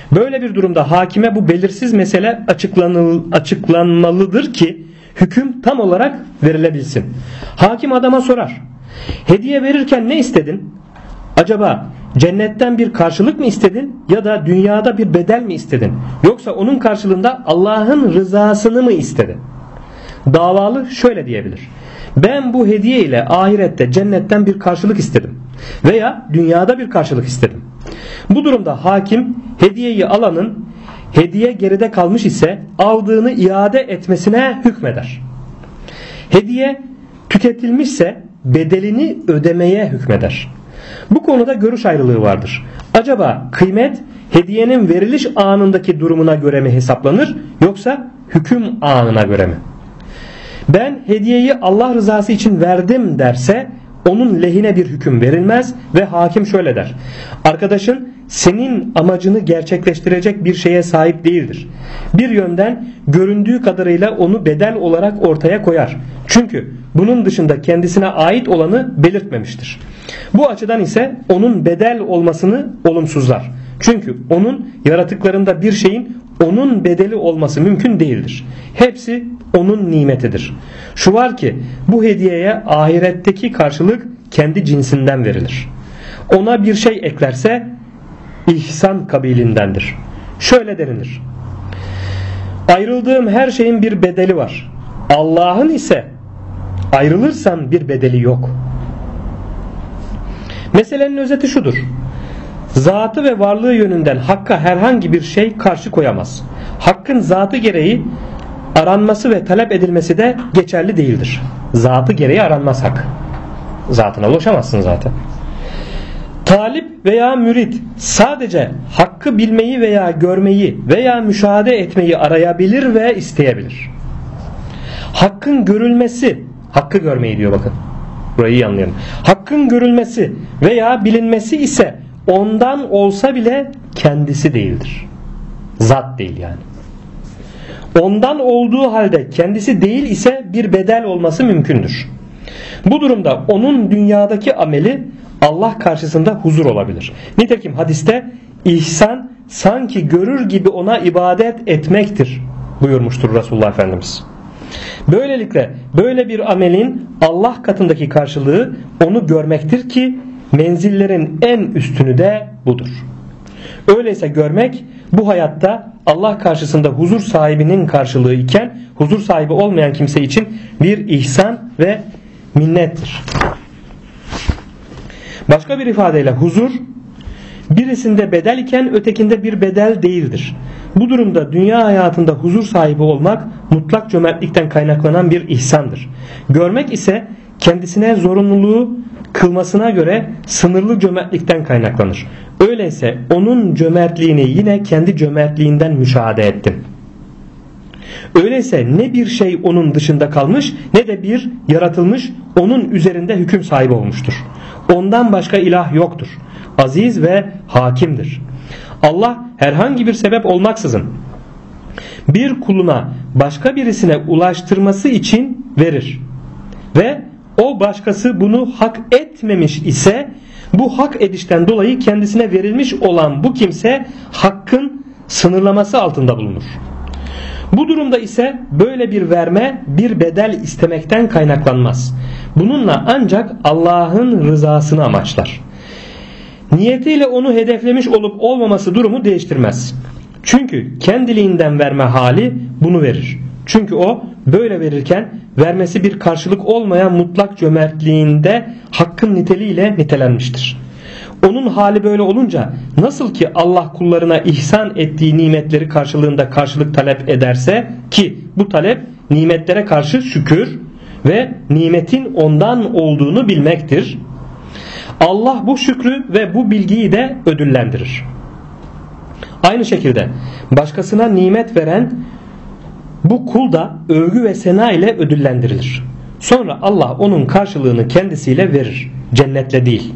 Böyle bir durumda hakime bu belirsiz mesele açıklanmalıdır ki hüküm tam olarak verilebilsin. Hakim adama sorar: hediye verirken ne istedin? Acaba cennetten bir karşılık mı istedin ya da dünyada bir bedel mi istedin? Yoksa onun karşılığında Allah'ın rızasını mı istedin? Davalı şöyle diyebilir: ben bu hediye ile ahirette cennetten bir karşılık istedim veya dünyada bir karşılık istedim. Bu durumda hakim hediyeyi alanın hediye geride kalmış ise aldığını iade etmesine hükmeder. Hediye tüketilmişse bedelini ödemeye hükmeder. Bu konuda görüş ayrılığı vardır. Acaba kıymet hediyenin veriliş anındaki durumuna göre mi hesaplanır yoksa hüküm anına göre mi? Ben hediyeyi Allah rızası için verdim derse onun lehine bir hüküm verilmez ve hakim şöyle der: arkadaşın senin amacını gerçekleştirecek bir şeye sahip değildir. Bir yönden göründüğü kadarıyla onu bedel olarak ortaya koyar. Çünkü bunun dışında kendisine ait olanı belirtmemiştir. Bu açıdan ise onun bedel olmasını olumsuzlar. Çünkü onun yaratıklarında bir şeyin onun bedeli olması mümkün değildir. Hepsi onun nimetidir. Şu var ki bu hediyeye ahiretteki karşılık kendi cinsinden verilir. Ona bir şey eklerse ihsan kabilindendir. Şöyle denilir: ayrıldığım her şeyin bir bedeli var. Allah'ın ise ayrılırsan bir bedeli yok. Meselenin özeti şudur: zatı ve varlığı yönünden Hakk'a herhangi bir şey karşı koyamaz. Hakkın zatı gereği aranması ve talep edilmesi de geçerli değildir. Zatı gereği aranmaz Hak. Zatına ulaşamazsın zaten. Talip veya mürit sadece hakkı bilmeyi veya görmeyi veya müşahede etmeyi arayabilir ve isteyebilir. Hakkın görülmesi, hakkı görmeyi diyor bakın. Burayı iyi anlayalım. Hakkın görülmesi veya bilinmesi ise ondan olsa bile kendisi değildir. Zat değil yani. Ondan olduğu halde kendisi değil ise bir bedel olması mümkündür. Bu durumda onun dünyadaki ameli Allah karşısında huzur olabilir. Nitekim hadiste ihsan sanki görür gibi ona ibadet etmektir buyurmuştur Resulullah Efendimiz. Böylelikle böyle bir amelin Allah katındaki karşılığı onu görmektir ki menzillerin en üstünü de budur. Öyleyse görmek bu hayatta Allah karşısında huzur sahibinin karşılığı iken huzur sahibi olmayan kimse için bir ihsan ve minnettir. Başka bir ifadeyle huzur birisinde bedel iken ötekinde bir bedel değildir. Bu durumda dünya hayatında huzur sahibi olmak mutlak cömertlikten kaynaklanan bir ihsandır. Görmek ise kendisine zorunluluğu kılmasına göre sınırlı cömertlikten kaynaklanır. Öyleyse onun cömertliğini yine kendi cömertliğinden müşahede ettin. Öyleyse ne bir şey onun dışında kalmış ne de bir yaratılmış onun üzerinde hüküm sahibi olmuştur. Ondan başka ilah yoktur. Aziz ve hakimdir. Allah herhangi bir sebep olmaksızın bir kuluna başka birisine ulaştırması için verir. Ve o başkası bunu hak etmemiş ise bu hak edişten dolayı kendisine verilmiş olan bu kimse hakkın sınırlaması altında bulunur. Bu durumda ise böyle bir verme bir bedel istemekten kaynaklanmaz. Bununla ancak Allah'ın rızasını amaçlar. Niyetiyle onu hedeflemiş olup olmaması durumu değiştirmez. Çünkü kendiliğinden verme hali bunu verir. Çünkü o böyle verirken vermesi bir karşılık olmayan mutlak cömertliğinde hakkın niteliğiyle nitelenmiştir. Onun hali böyle olunca nasıl ki Allah kullarına ihsan ettiği nimetleri karşılığında karşılık talep ederse ki bu talep nimetlere karşı şükür ve nimetin ondan olduğunu bilmektir. Allah bu şükrü ve bu bilgiyi de ödüllendirir. Aynı şekilde başkasına nimet veren bu kul da övgü ve sena ile ödüllendirilir. Sonra Allah onun karşılığını kendisiyle verir. Cennetle değil.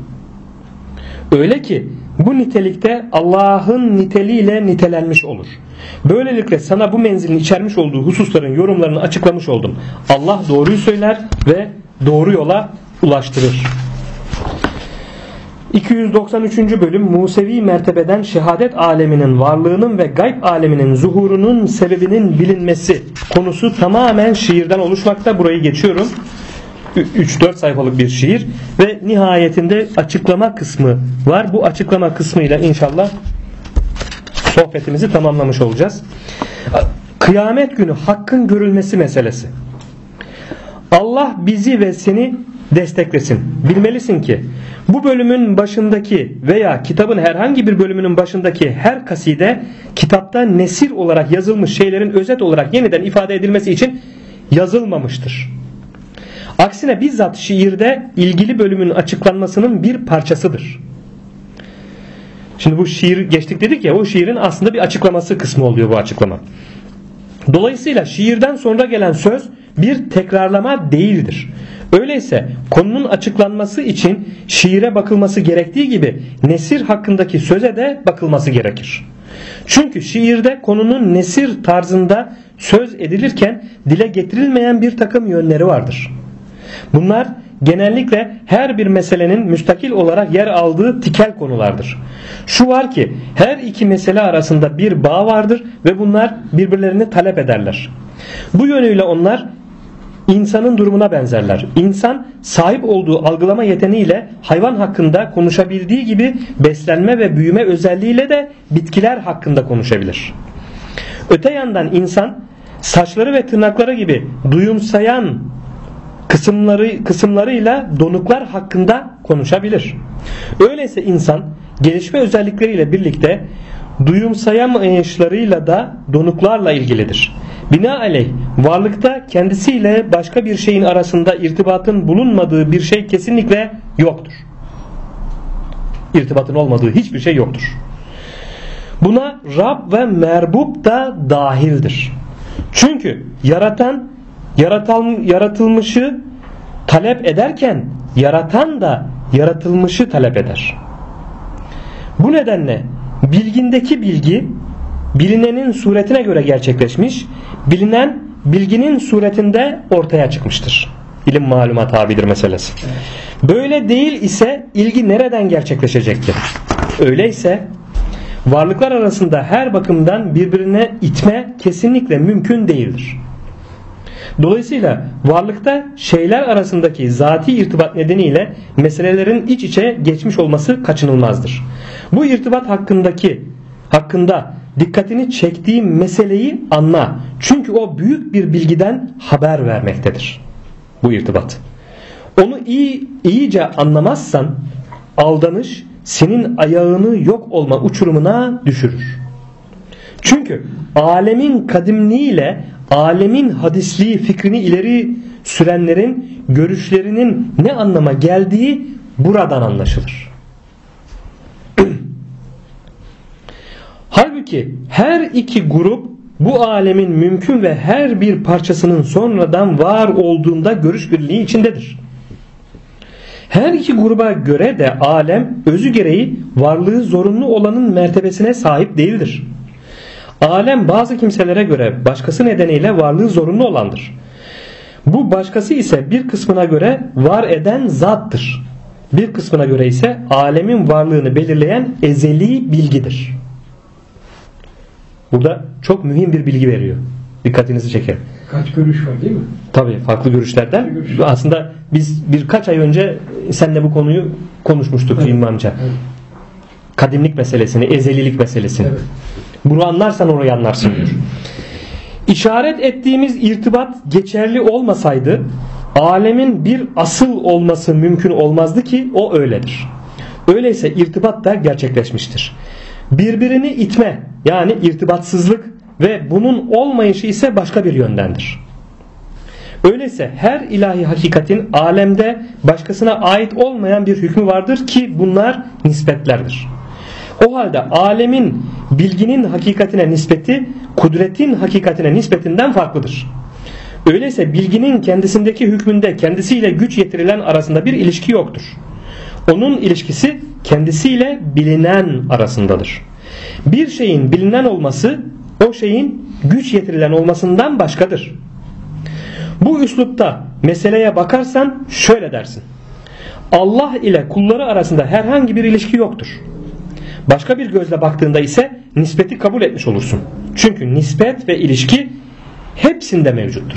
Öyle ki bu nitelikte Allah'ın niteliğiyle nitelenmiş olur. Böylelikle sana bu menzilin içermiş olduğu hususların yorumlarını açıklamış oldum. Allah doğruyu söyler ve doğru yola ulaştırır. 293. bölüm Musevi mertebeden şehadet aleminin varlığının ve gayb aleminin zuhurunun sebebinin bilinmesi konusu tamamen şiirden oluşmakta. Burayı geçiyorum. 3-4 sayfalık bir şiir ve nihayetinde açıklama kısmı var. Bu açıklama kısmıyla inşallah sohbetimizi tamamlamış olacağız. Kıyamet günü hakkın görülmesi meselesi. Allah bizi ve seni desteklesin. Bilmelisin ki bu bölümün başındaki veya kitabın herhangi bir bölümünün başındaki her kaside kitapta nesir olarak yazılmış şeylerin özet olarak yeniden ifade edilmesi için yazılmamıştır. Aksine bizzat şiirde ilgili bölümün açıklanmasının bir parçasıdır. Şimdi bu şiir geçtik dedik ya, o şiirin aslında bir açıklaması kısmı oluyor bu açıklama. Dolayısıyla şiirden sonra gelen söz bir tekrarlama değildir. Öyleyse konunun açıklanması için şiire bakılması gerektiği gibi nesir hakkındaki söze de bakılması gerekir. Çünkü şiirde konunun nesir tarzında söz edilirken dile getirilmeyen bir takım yönleri vardır. Bunlar genellikle her bir meselenin müstakil olarak yer aldığı tikel konulardır. Şu var ki her iki mesele arasında bir bağ vardır ve bunlar birbirlerini talep ederler. Bu yönüyle onlar insanın durumuna benzerler. İnsan sahip olduğu algılama yeteneğiyle hayvan hakkında konuşabildiği gibi beslenme ve büyüme özelliğiyle de bitkiler hakkında konuşabilir. Öte yandan insan saçları ve tırnakları gibi duyumsayan kısımlarıyla donuklar hakkında konuşabilir. Öyleyse insan gelişme özellikleriyle birlikte duyumsayamayışlarıyla da donuklarla ilgilidir. Binaenaleyh varlıkta kendisiyle başka bir şeyin arasında irtibatın bulunmadığı bir şey kesinlikle yoktur. İrtibatın olmadığı hiçbir şey yoktur. Buna Rab ve Merbub da dahildir. Çünkü yaratılmışı talep ederken yaratan da yaratılmışı talep eder. Bu nedenle bilgindeki bilgi bilinenin suretine göre gerçekleşmiş, bilinen bilginin suretinde ortaya çıkmıştır. İlim malumat tabidir meselesi. Böyle değil ise ilgi nereden gerçekleşecektir? Öyleyse varlıklar arasında her bakımdan birbirine itme kesinlikle mümkün değildir. Dolayısıyla varlıkta şeyler arasındaki zati irtibat nedeniyle meselelerin iç içe geçmiş olması kaçınılmazdır. Bu irtibat hakkında dikkatini çektiği meseleyi anla. Çünkü o büyük bir bilgiden haber vermektedir. Bu irtibat. Onu iyice anlamazsan aldanış senin ayağını yok olma uçurumuna düşürür. Çünkü alemin kadimliğiyle alemin hadisliği fikrini ileri sürenlerin görüşlerinin ne anlama geldiği buradan anlaşılır. Halbuki her iki grup bu alemin mümkün ve her bir parçasının sonradan var olduğunda görüş birliği içindedir. Her iki gruba göre de alem özü gereği varlığı zorunlu olanın mertebesine sahip değildir. Alem bazı kimselere göre başkası nedeniyle varlığı zorunlu olandır. Bu başkası ise bir kısmına göre var eden zattır. Bir kısmına göre ise alemin varlığını belirleyen ezeli bilgidir. Burada çok mühim bir bilgi veriyor. Dikkatinizi çeker. Kaç görüş var değil mi? Tabii farklı görüşlerden. Aslında biz birkaç ay önce seninle bu konuyu konuşmuştuk, evet. İlmi amca. Evet. Kadimlik meselesini, ezelilik meselesini. Evet. Bunu anlarsan orayı anlarsın diyor. İşaret ettiğimiz irtibat geçerli olmasaydı alemin bir asıl olması mümkün olmazdı ki o öyledir. Öyleyse irtibat da gerçekleşmiştir. Birbirini itme yani irtibatsızlık ve bunun olmayışı ise başka bir yöndendir. Öyleyse her ilahi hakikatin alemde başkasına ait olmayan bir hükmü vardır ki bunlar nispetlerdir. O halde alemin bilginin hakikatine nispeti kudretin hakikatine nispetinden farklıdır. Öyleyse bilginin kendisindeki hükmünde kendisiyle güç yetirilen arasında bir ilişki yoktur. Onun ilişkisi kendisiyle bilinen arasındadır. Bir şeyin bilinen olması o şeyin güç yetirilen olmasından başkadır. Bu üslupta meseleye bakarsan şöyle dersin. Allah ile kulları arasında herhangi bir ilişki yoktur. Başka bir gözle baktığında ise nispeti kabul etmiş olursun. Çünkü nispet ve ilişki hepsinde mevcuttur.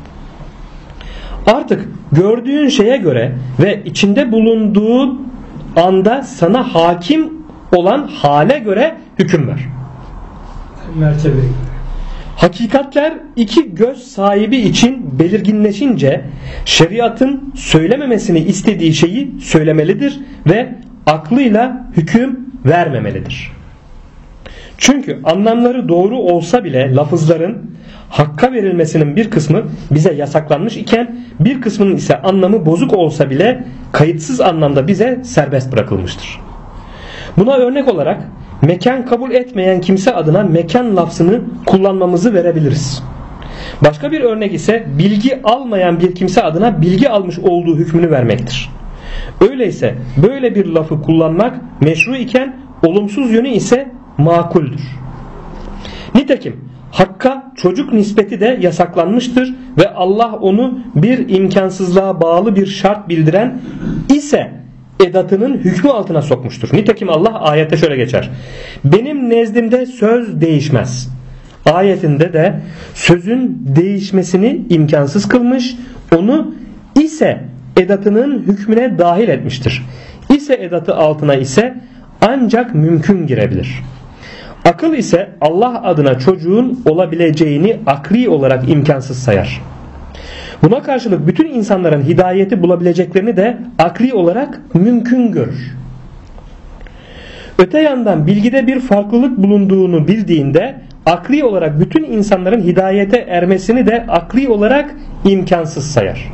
Artık gördüğün şeye göre ve içinde bulunduğu anda sana hakim olan hale göre hüküm ver. Mertebeyi. Hakikatler iki göz sahibi için belirginleşince şeriatın söylememesini istediği şeyi söylemelidir ve aklıyla hüküm vermemelidir. Çünkü anlamları doğru olsa bile lafızların hakka verilmesinin bir kısmı bize yasaklanmış iken bir kısmının ise anlamı bozuk olsa bile kayıtsız anlamda bize serbest bırakılmıştır. Buna örnek olarak mekan kabul etmeyen kimse adına mekan lafzını kullanmamızı verebiliriz. Başka bir örnek ise bilgi almayan bir kimse adına bilgi almış olduğu hükmünü vermektir. Öyleyse böyle bir lafı kullanmak meşru iken olumsuz yönü ise makuldür. Nitekim Hakk'a çocuk nispeti de yasaklanmıştır ve Allah onu bir imkansızlığa bağlı bir şart bildiren ise edatının hükmü altına sokmuştur. Nitekim Allah ayette şöyle geçer. Benim nezdimde söz değişmez. Ayetinde de sözün değişmesini imkansız kılmış, onu ise edatının hükmüne dahil etmiştir. İse edatı altına ise ancak mümkün girebilir. Akıl ise Allah adına çocuğun olabileceğini akli olarak imkansız sayar. Buna karşılık bütün insanların hidayeti bulabileceklerini de akli olarak mümkün görür. Öte yandan bilgide bir farklılık bulunduğunu bildiğinde akli olarak bütün insanların hidayete ermesini de akli olarak imkansız sayar.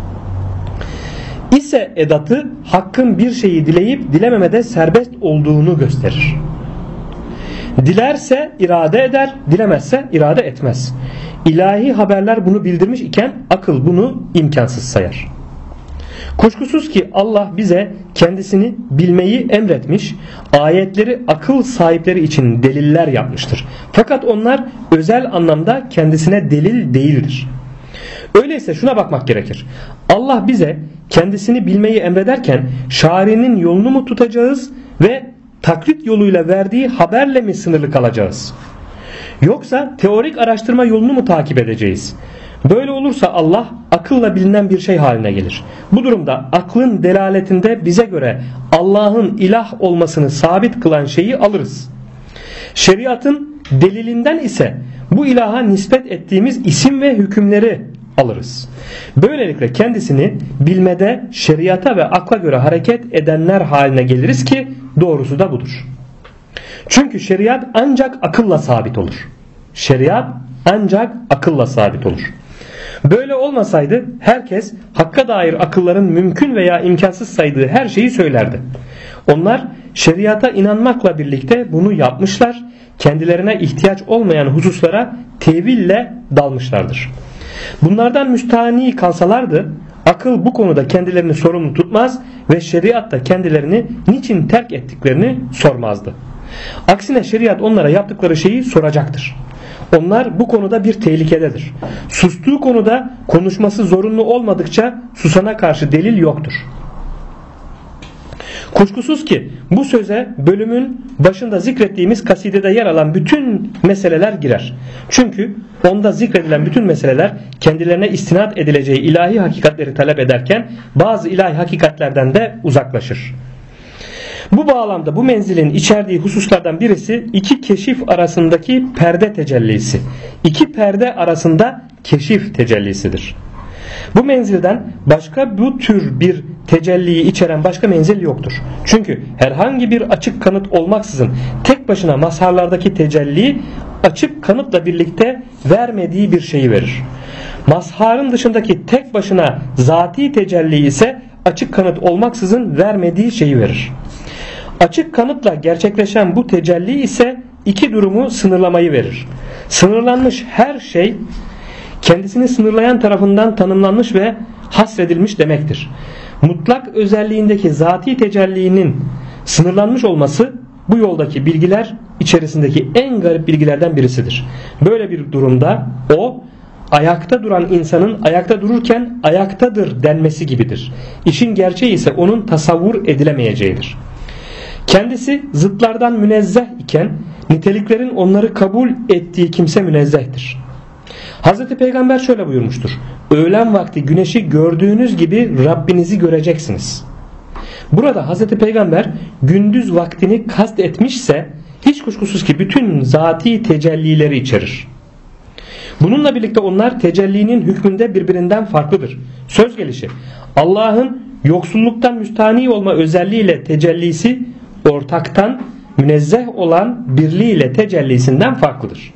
İse edatı hakkın bir şeyi dileyip dilememede serbest olduğunu gösterir. Dilerse irade eder, dilemezse irade etmez. İlahi haberler bunu bildirmiş iken akıl bunu imkansız sayar. Kuşkusuz ki Allah bize kendisini bilmeyi emretmiş, ayetleri akıl sahipleri için deliller yapmıştır. Fakat onlar özel anlamda kendisine delil değildir. Öyleyse şuna bakmak gerekir. Allah bize kendisini bilmeyi emrederken şari'nin yolunu mu tutacağız ve taklit yoluyla verdiği haberle mi sınırlı kalacağız? Yoksa teorik araştırma yolunu mu takip edeceğiz? Böyle olursa Allah akılla bilinen bir şey haline gelir. Bu durumda aklın delaletinde bize göre Allah'ın ilah olmasını sabit kılan şeyi alırız. Şeriatın delilinden ise bu ilaha nispet ettiğimiz isim ve hükümleri alırız. Böylelikle kendisini bilmede şeriata ve akla göre hareket edenler haline geliriz ki doğrusu da budur. Çünkü şeriat ancak akılla sabit olur. Şeriat ancak akılla sabit olur. Böyle olmasaydı herkes hakka dair akılların mümkün veya imkansız saydığı her şeyi söylerdi. Onlar şeriata inanmakla birlikte bunu yapmışlar, kendilerine ihtiyaç olmayan hususlara teville dalmışlardır. Bunlardan müstahni kalsalardı akıl bu konuda kendilerini sorumlu tutmaz ve şeriat da kendilerini niçin terk ettiklerini sormazdı. Aksine şeriat onlara yaptıkları şeyi soracaktır. Onlar bu konuda bir tehlikededir. Sustuğu konuda konuşması zorunlu olmadıkça susana karşı delil yoktur. Kuşkusuz ki bu söze bölümün başında zikrettiğimiz kasidede yer alan bütün meseleler girer. Çünkü onda zikredilen bütün meseleler kendilerine istinad edileceği ilahi hakikatleri talep ederken bazı ilahi hakikatlerden de uzaklaşır. Bu bağlamda bu menzilin içerdiği hususlardan birisi iki keşif arasındaki perde tecellisi. İki perde arasında keşif tecellisidir. Bu menzilden başka bu tür bir tecelliyi içeren başka menzil yoktur. Çünkü herhangi bir açık kanıt olmaksızın tek başına mazharlardaki tecelli açık kanıtla birlikte vermediği bir şeyi verir. Mazharın dışındaki tek başına zati tecelli ise açık kanıt olmaksızın vermediği şeyi verir. Açık kanıtla gerçekleşen bu tecelli ise iki durumu sınırlamayı verir. Sınırlanmış her şey kendisini sınırlayan tarafından tanımlanmış ve hasredilmiş demektir. Mutlak özelliğindeki zati tecellinin sınırlanmış olması bu yoldaki bilgiler içerisindeki en garip bilgilerden birisidir. Böyle bir durumda o ayakta duran insanın ayakta dururken ayaktadır denmesi gibidir. İşin gerçeği ise onun tasavvur edilemeyeceğidir. Kendisi zıtlardan münezzeh iken niteliklerin onları kabul ettiği kimse münezzehtir. Hazreti Peygamber şöyle buyurmuştur: öğlen vakti güneşi gördüğünüz gibi Rabbinizi göreceksiniz. Burada Hazreti Peygamber gündüz vaktini kast etmişse hiç kuşkusuz ki bütün zati tecellileri içerir. Bununla birlikte onlar tecellinin hükmünde birbirinden farklıdır. Söz gelişi Allah'ın yoksulluktan müstani olma özelliğiyle tecellisi ortaktan münezzeh olan birliğiyle tecellisinden farklıdır.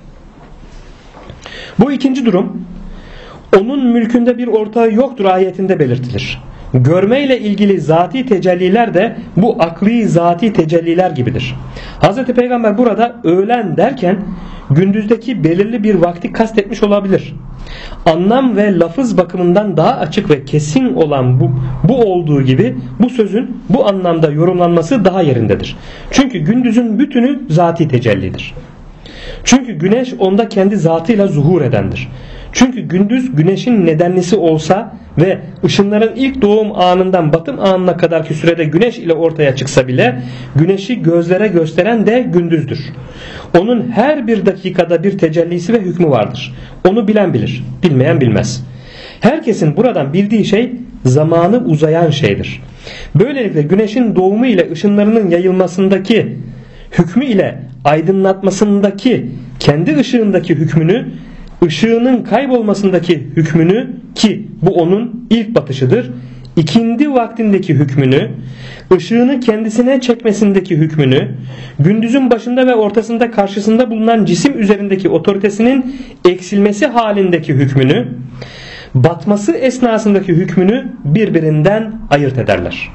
Bu ikinci durum onun mülkünde bir ortağı yoktur ayetinde belirtilir. Görmeyle ilgili zati tecelliler de bu akli zati tecelliler gibidir. Hz. Peygamber burada öğlen derken gündüzdeki belirli bir vakti kastetmiş olabilir. Anlam ve lafız bakımından daha açık ve kesin olan bu olduğu gibi bu sözün bu anlamda yorumlanması daha yerindedir. Çünkü gündüzün bütünü zati tecellidir. Çünkü güneş onda kendi zatıyla zuhur edendir. Çünkü gündüz güneşin nedenlisi olsa ve ışınların ilk doğum anından batım anına kadarki sürede güneş ile ortaya çıksa bile güneşi gözlere gösteren de gündüzdür. Onun her bir dakikada bir tecellisi ve hükmü vardır. Onu bilen bilir, bilmeyen bilmez. Herkesin buradan bildiği şey zamanı uzayan şeydir. Böylelikle güneşin doğumu ile ışınlarının yayılmasındaki hükmü ile aydınlatmasındaki kendi ışığındaki hükmünü, ışığının kaybolmasındaki hükmünü, ki bu onun ilk batışıdır, ikindi vaktindeki hükmünü, ışığını kendisine çekmesindeki hükmünü, gündüzün başında ve ortasında karşısında bulunan cisim üzerindeki otoritesinin eksilmesi halindeki hükmünü, batması esnasındaki hükmünü birbirinden ayırt ederler.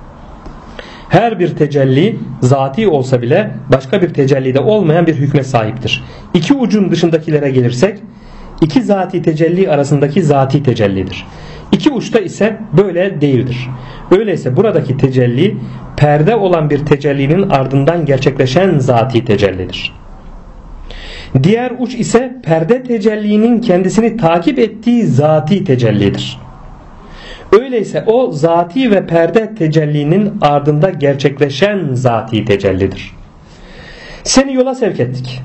Her bir tecelli zati olsa bile başka bir tecellide olmayan bir hükme sahiptir. İki ucun dışındakilere gelirsek iki zati tecelli arasındaki zati tecellidir. İki uçta ise böyle değildir. Öyleyse buradaki tecelli perde olan bir tecellinin ardından gerçekleşen zati tecellidir. Diğer uç ise perde tecellinin kendisini takip ettiği zati tecellidir. Öyleyse o zati ve perde tecellinin ardında gerçekleşen zati tecellidir. Seni yola sevk ettik.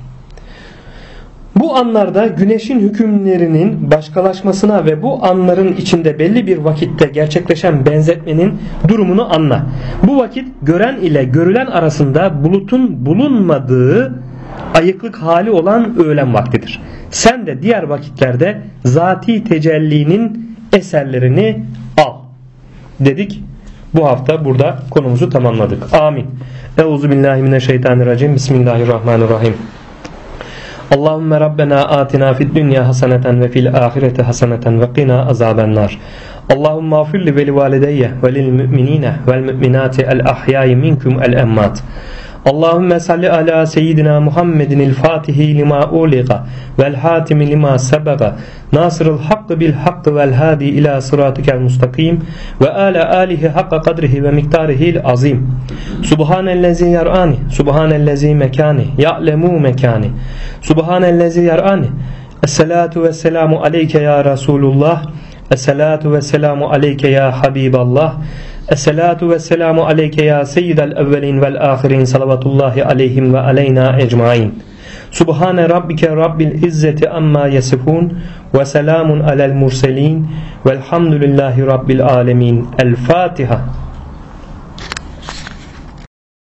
Bu anlarda güneşin hükümlerinin başkalaşmasına ve bu anların içinde belli bir vakitte gerçekleşen benzetmenin durumunu anla. Bu vakit gören ile görülen arasında bulutun bulunmadığı ayıklık hali olan öğlen vaktidir. Sen de diğer vakitlerde zati tecellinin eserlerini al dedik. Bu hafta burada konumuzu tamamladık. Amin. Euzubillahimineşşeytanirracim. Bismillahirrahmanirrahim. Allahümme Rabbena atina fid dünya haseneten ve fil ahireti haseneten ve qina azabennar. Allahümme afirli ve li valideyye ve lil müminine vel müminati el ahyai minkum el emmat. Allahümme salli ala seyyidina Muhammedin el fatihi lima uliqa vel hatimi lima sebaga nasırıl hakkı bil hakkı vel hadi ila sıratikel mustakim ve ala alihi hakka kadrihi ve miktarihil azim. Subhanellezi yar'ani subhanellezi mekani ya'lemu mekani subhanellezi yar'ani. Esselatu ve selamu aleyke ya Resulullah. Esselatu ve selamu aleyke ya Habiballah. Esselatu ve selamu aleyke ya seyyidel evvelin vel ahirin salavatullahi aleyhim ve aleyna ecmain. Subhane rabbike rabbil izzeti amma yasifun ve selamun alel murselin velhamdülillahi rabbil alemin. El Fatiha.